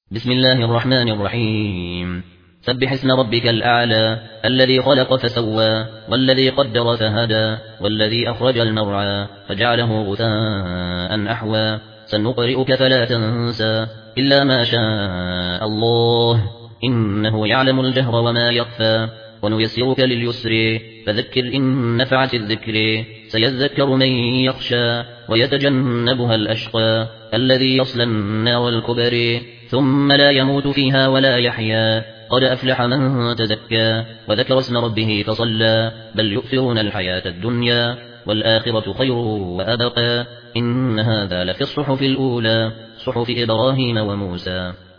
بسم الله الرحمن الرحيم. سبح اسم ربك الأعلى الذي خلق فسوى والذي قدر فهدى والذي أخرج المرعى فجعله غثاء أحوى سنقرئك فلا تنسى إلا ما شاء الله إنه يعلم الجهر وما يخفى ونيسرك لليسر فذكر إن نفعت الذكر سيذكر من يخشى ويتجنبها الأشقى الذي يصلى النار الكبر ثم لا يموت فيها ولا يحيا قد أفلح من تزكى وذكر اسم ربه فصلى بل يؤثرون الحياة الدنيا والآخرة خير وأبقى إن هذا لفي الصحف الأولى صحف إبراهيم وموسى.